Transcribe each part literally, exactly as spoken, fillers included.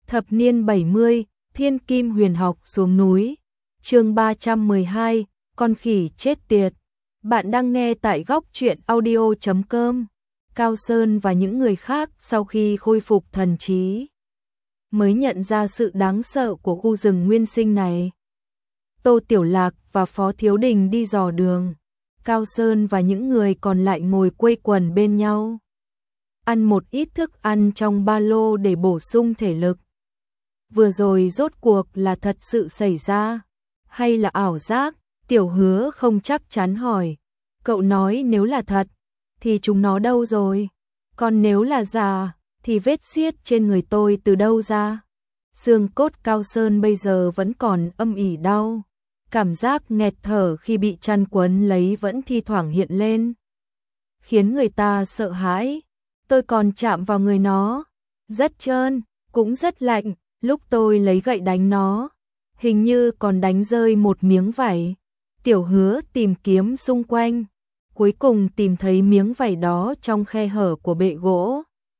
Thập niên bảy mươi, Thiên Kim Huyền Học xuống núi. Chương ba trăm mười hai, con khỉ chết tiệt. Bạn đang nghe tại góc truyện audio chấm com. Cao Sơn và những người khác sau khi khôi phục thần trí mới nhận ra sự đáng sợ của khu rừng nguyên sinh này. Tô Tiểu Lạc và Phó Thiếu Đình đi dò đường. Cao Sơn và những người còn lại ngồi quây quần bên nhau, ăn một ít thức ăn trong ba lô để bổ sung thể lực. Vừa rồi rốt cuộc là thật sự xảy ra hay là ảo giác? Tiểu Hứa không chắc chắn hỏi. Cậu nói nếu là thật thì chúng nó đâu rồi? Còn nếu là giả thì vết xiết trên người tôi từ đâu ra? Xương cốt Cao Sơn bây giờ vẫn còn âm ỉ đau. Cảm giác nghẹt thở khi bị chăn quấn lấy vẫn thi thoảng hiện lên, khiến người ta sợ hãi. Tôi còn chạm vào người nó, rất trơn, cũng rất lạnh. Lúc tôi lấy gậy đánh nó, hình như còn đánh rơi một miếng vải. Tiểu Hứa tìm kiếm xung quanh, cuối cùng tìm thấy miếng vải đó trong khe hở của bệ gỗ.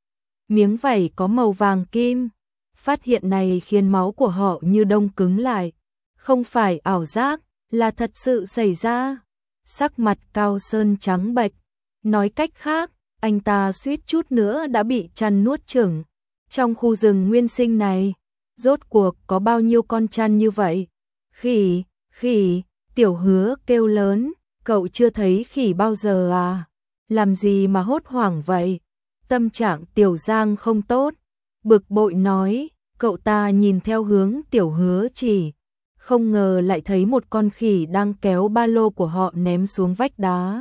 Miếng vải có màu vàng kim. Phát hiện này khiến máu của họ như đông cứng lại. Không phải ảo giác, là thật sự xảy ra. Sắc mặt Cao Sơn trắng bệch. Nói cách khác, anh ta suýt chút nữa đã bị chăn nuốt chửng. Trong khu rừng nguyên sinh này, rốt cuộc có bao nhiêu con chăn như vậy? Khỉ, khỉ, Tiểu Hứa kêu lớn, cậu chưa thấy khỉ bao giờ à? Làm gì mà hốt hoảng vậy? Tâm trạng Tiểu Giang không tốt, bực bội nói. Cậu ta nhìn theo hướng Tiểu Hứa chỉ, không ngờ lại thấy một con khỉ đang kéo ba lô của họ ném xuống vách đá.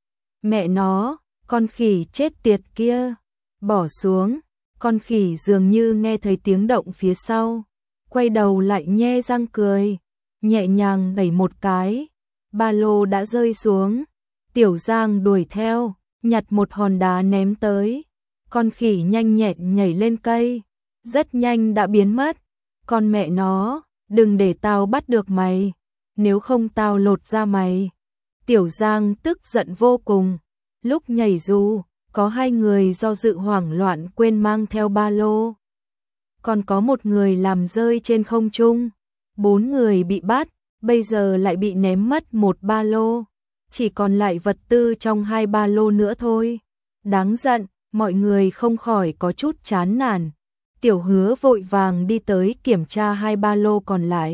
Mẹ nó, con khỉ chết tiệt kia, bỏ xuống. Con khỉ dường như nghe thấy tiếng động phía sau, quay đầu lại nhe răng cười, nhẹ nhàng đẩy một cái, ba lô đã rơi xuống. Tiểu Giang đuổi theo, nhặt một hòn đá ném tới. Con khỉ nhanh nhẹn nhảy lên cây, rất nhanh đã biến mất. Con mẹ nó, đừng để tao bắt được mày, nếu không tao lột da mày. Tiểu Giang tức giận vô cùng. Lúc nhảy dù, có hai người do dự hoảng loạn quên mang theo ba lô. Còn có một người làm rơi trên không trung. Bốn người bị bắt, bây giờ lại bị ném mất một ba lô. Chỉ còn lại vật tư trong hai ba lô nữa thôi. Đáng giận, mọi người không khỏi có chút chán nản. Tiểu Hứa vội vàng đi tới kiểm tra hai ba lô còn lại.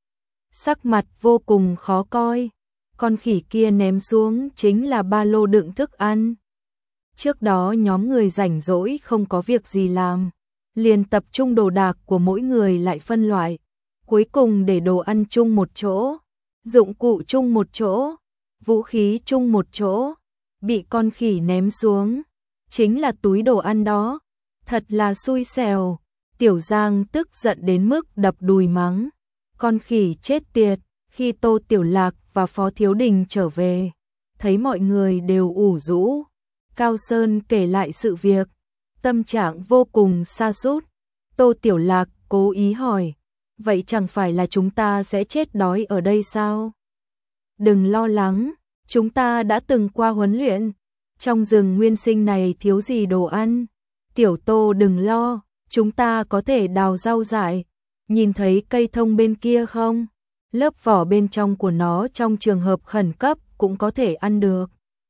Sắc mặt vô cùng khó coi. Con khỉ kia ném xuống chính là ba lô đựng thức ăn. Trước đó nhóm người rảnh rỗi không có việc gì làm, liền tập trung đồ đạc của mỗi người lại phân loại. Cuối cùng để đồ ăn chung một chỗ, dụng cụ chung một chỗ, vũ khí chung một chỗ. Bị con khỉ ném xuống chính là túi đồ ăn đó. Thật là xui xẻo. Tiểu Giang tức giận đến mức đập đùi mắng. Con khỉ chết tiệt. Khi Tô Tiểu Lạc và Phó Thiếu Đình trở về, thấy mọi người đều ủ rũ. Cao Sơn kể lại sự việc, tâm trạng vô cùng sa sút. Tô Tiểu Lạc cố ý hỏi, vậy chẳng phải là chúng ta sẽ chết đói ở đây sao? Đừng lo lắng, chúng ta đã từng qua huấn luyện. Trong rừng nguyên sinh này thiếu gì đồ ăn. Tiểu Tô đừng lo, chúng ta có thể đào rau dại. Nhìn thấy cây thông bên kia không? Lớp vỏ bên trong của nó trong trường hợp khẩn cấp cũng có thể ăn được.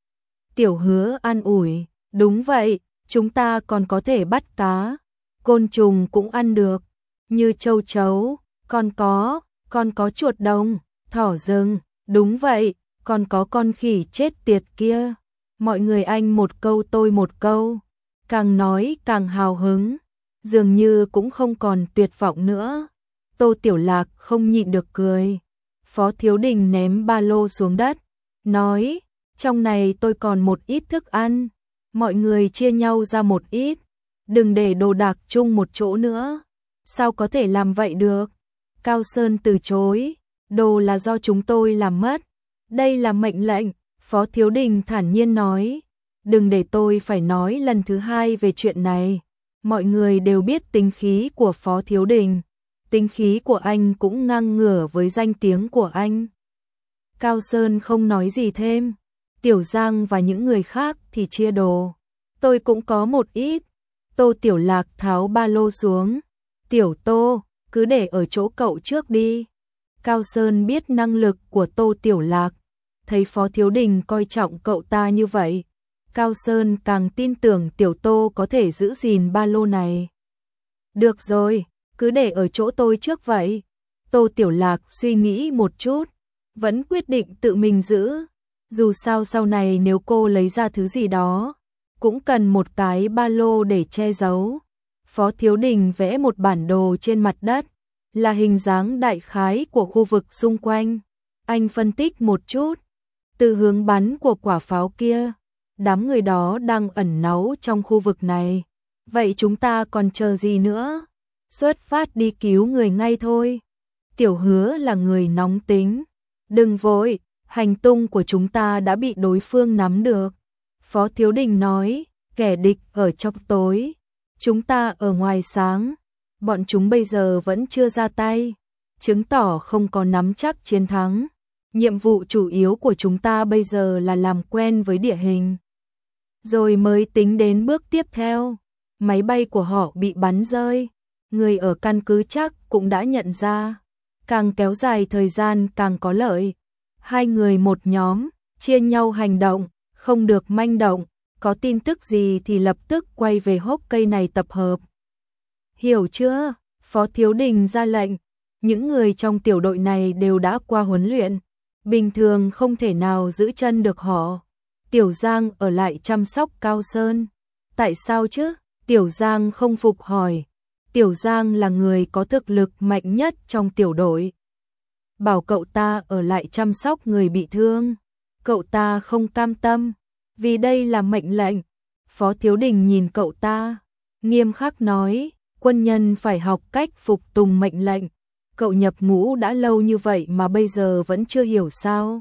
Tiểu Hứa an ủi, đúng vậy, chúng ta còn có thể bắt cá, côn trùng cũng ăn được, như châu chấu, còn có, còn có chuột đồng, thỏ rừng, đúng vậy, còn có con khỉ chết tiệt kia. Mọi người anh một câu tôi một câu, càng nói càng hào hứng, dường như cũng không còn tuyệt vọng nữa. Tô Tiểu Lạc không nhịn được cười. Phó Thiếu Đình ném ba lô xuống đất, nói, trong này tôi còn một ít thức ăn, mọi người chia nhau ra một ít, đừng để đồ đạc chung một chỗ nữa. Sao có thể làm vậy được? Cao Sơn từ chối, đồ là do chúng tôi làm mất, đây là mệnh lệnh. Phó Thiếu Đình thản nhiên nói, đừng để tôi phải nói lần thứ hai về chuyện này. Mọi người đều biết tính khí của Phó Thiếu Đình. Tính khí của anh cũng ngang ngửa với danh tiếng của anh. Cao Sơn không nói gì thêm. Tiểu Giang và những người khác thì chia đồ. Tôi cũng có một ít. Tô Tiểu Lạc tháo ba lô xuống, Tiểu Tô, cứ để ở chỗ cậu trước đi. Cao Sơn biết năng lực của Tô Tiểu Lạc, thấy Phó Thiếu Đình coi trọng cậu ta như vậy, Cao Sơn càng tin tưởng Tiểu Tô có thể giữ gìn ba lô này. Được rồi, cứ để ở chỗ tôi trước vậy. Tô Tiểu Lạc suy nghĩ một chút, vẫn quyết định tự mình giữ. Dù sao sau này nếu cô lấy ra thứ gì đó, cũng cần một cái ba lô để che giấu. Phó Thiếu Đình vẽ một bản đồ trên mặt đất, là hình dáng đại khái của khu vực xung quanh. Anh phân tích một chút, từ hướng bắn của quả pháo kia, đám người đó đang ẩn náu trong khu vực này. Vậy chúng ta còn chờ gì nữa? Xuất phát đi cứu người ngay thôi. Tiểu Hứa là người nóng tính. Đừng vội, hành tung của chúng ta đã bị đối phương nắm được. Phó Thiếu Đình nói, kẻ địch ở trong tối, chúng ta ở ngoài sáng. Bọn chúng bây giờ vẫn chưa ra tay, chứng tỏ không có nắm chắc chiến thắng. Nhiệm vụ chủ yếu của chúng ta bây giờ là làm quen với địa hình, rồi mới tính đến bước tiếp theo. Máy bay của họ bị bắn rơi, người ở căn cứ chắc cũng đã nhận ra. Càng kéo dài thời gian càng có lợi. Hai người một nhóm, chia nhau hành động, không được manh động. Có tin tức gì thì lập tức quay về hốc cây này tập hợp. Hiểu chưa? Phó Thiếu Đình ra lệnh. Những người trong tiểu đội này đều đã qua huấn luyện, bình thường không thể nào giữ chân được họ. Tiểu Giang ở lại chăm sóc Cao Sơn. Tại sao chứ? Tiểu Giang không phục hỏi. Tiểu Giang là người có thực lực mạnh nhất trong tiểu đội. Bảo cậu ta ở lại chăm sóc người bị thương, cậu ta không cam tâm, vì đây là mệnh lệnh. Phó Thiếu Đình nhìn cậu ta, nghiêm khắc nói, quân nhân phải học cách phục tùng mệnh lệnh. Cậu nhập ngũ đã lâu như vậy mà bây giờ vẫn chưa hiểu sao?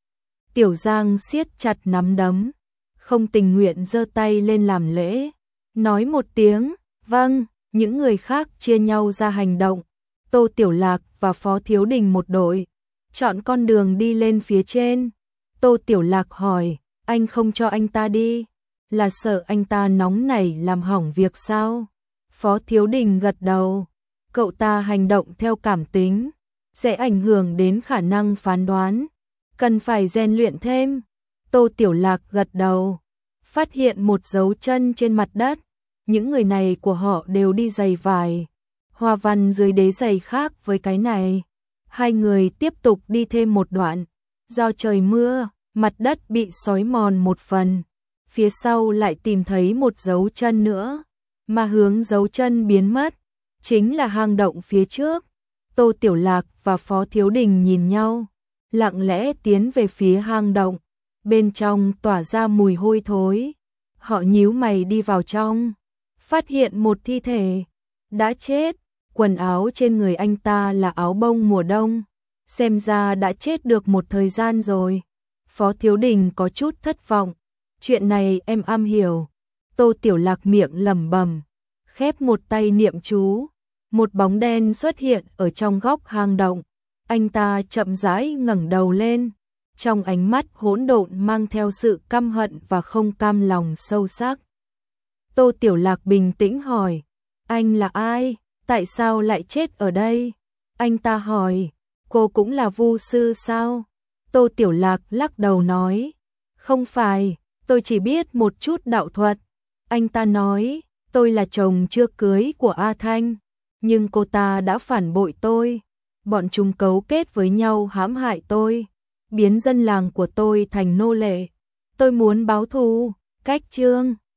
Tiểu Giang siết chặt nắm đấm, không tình nguyện giơ tay lên làm lễ, nói một tiếng, vâng. Những người khác chia nhau ra hành động. Tô Tiểu Lạc và Phó Thiếu Đình một đội, chọn con đường đi lên phía trên. Tô Tiểu Lạc hỏi, anh không cho anh ta đi, là sợ anh ta nóng nảy làm hỏng việc sao? Phó Thiếu Đình gật đầu, cậu ta hành động theo cảm tính, sẽ ảnh hưởng đến khả năng phán đoán, cần phải rèn luyện thêm. Tô Tiểu Lạc gật đầu, phát hiện một dấu chân trên mặt đất. Những người này của họ đều đi giày vải, hoa văn dưới đế giày khác với cái này. Hai người tiếp tục đi thêm một đoạn. Do trời mưa, mặt đất bị xói mòn một phần. Phía sau lại tìm thấy một dấu chân nữa, mà hướng dấu chân biến mất, chính là hang động phía trước. Tô Tiểu Lạc và Phó Thiếu Đình nhìn nhau, lặng lẽ tiến về phía hang động. Bên trong tỏa ra mùi hôi thối. Họ nhíu mày đi vào trong, phát hiện một thi thể đã chết. Quần áo trên người anh ta là áo bông mùa đông, xem ra đã chết được một thời gian rồi. Phó Thiếu Đình có chút thất vọng, chuyện này em am hiểu. Tô Tiểu Lạc miệng lẩm bẩm, khép một tay niệm chú. Một bóng đen xuất hiện ở trong góc hang động. Anh ta chậm rãi ngẩng đầu lên, trong ánh mắt hỗn độn mang theo sự căm hận và không cam lòng sâu sắc. Tô Tiểu Lạc bình tĩnh hỏi, anh là ai? Tại sao lại chết ở đây? Anh ta hỏi, cô cũng là vu sư sao? Tô Tiểu Lạc lắc đầu nói, không phải, tôi chỉ biết một chút đạo thuật. Anh ta nói, tôi là chồng chưa cưới của A Thanh, nhưng cô ta đã phản bội tôi. Bọn chúng cấu kết với nhau hãm hại tôi, biến dân làng của tôi thành nô lệ. Tôi muốn báo thù. Cách chương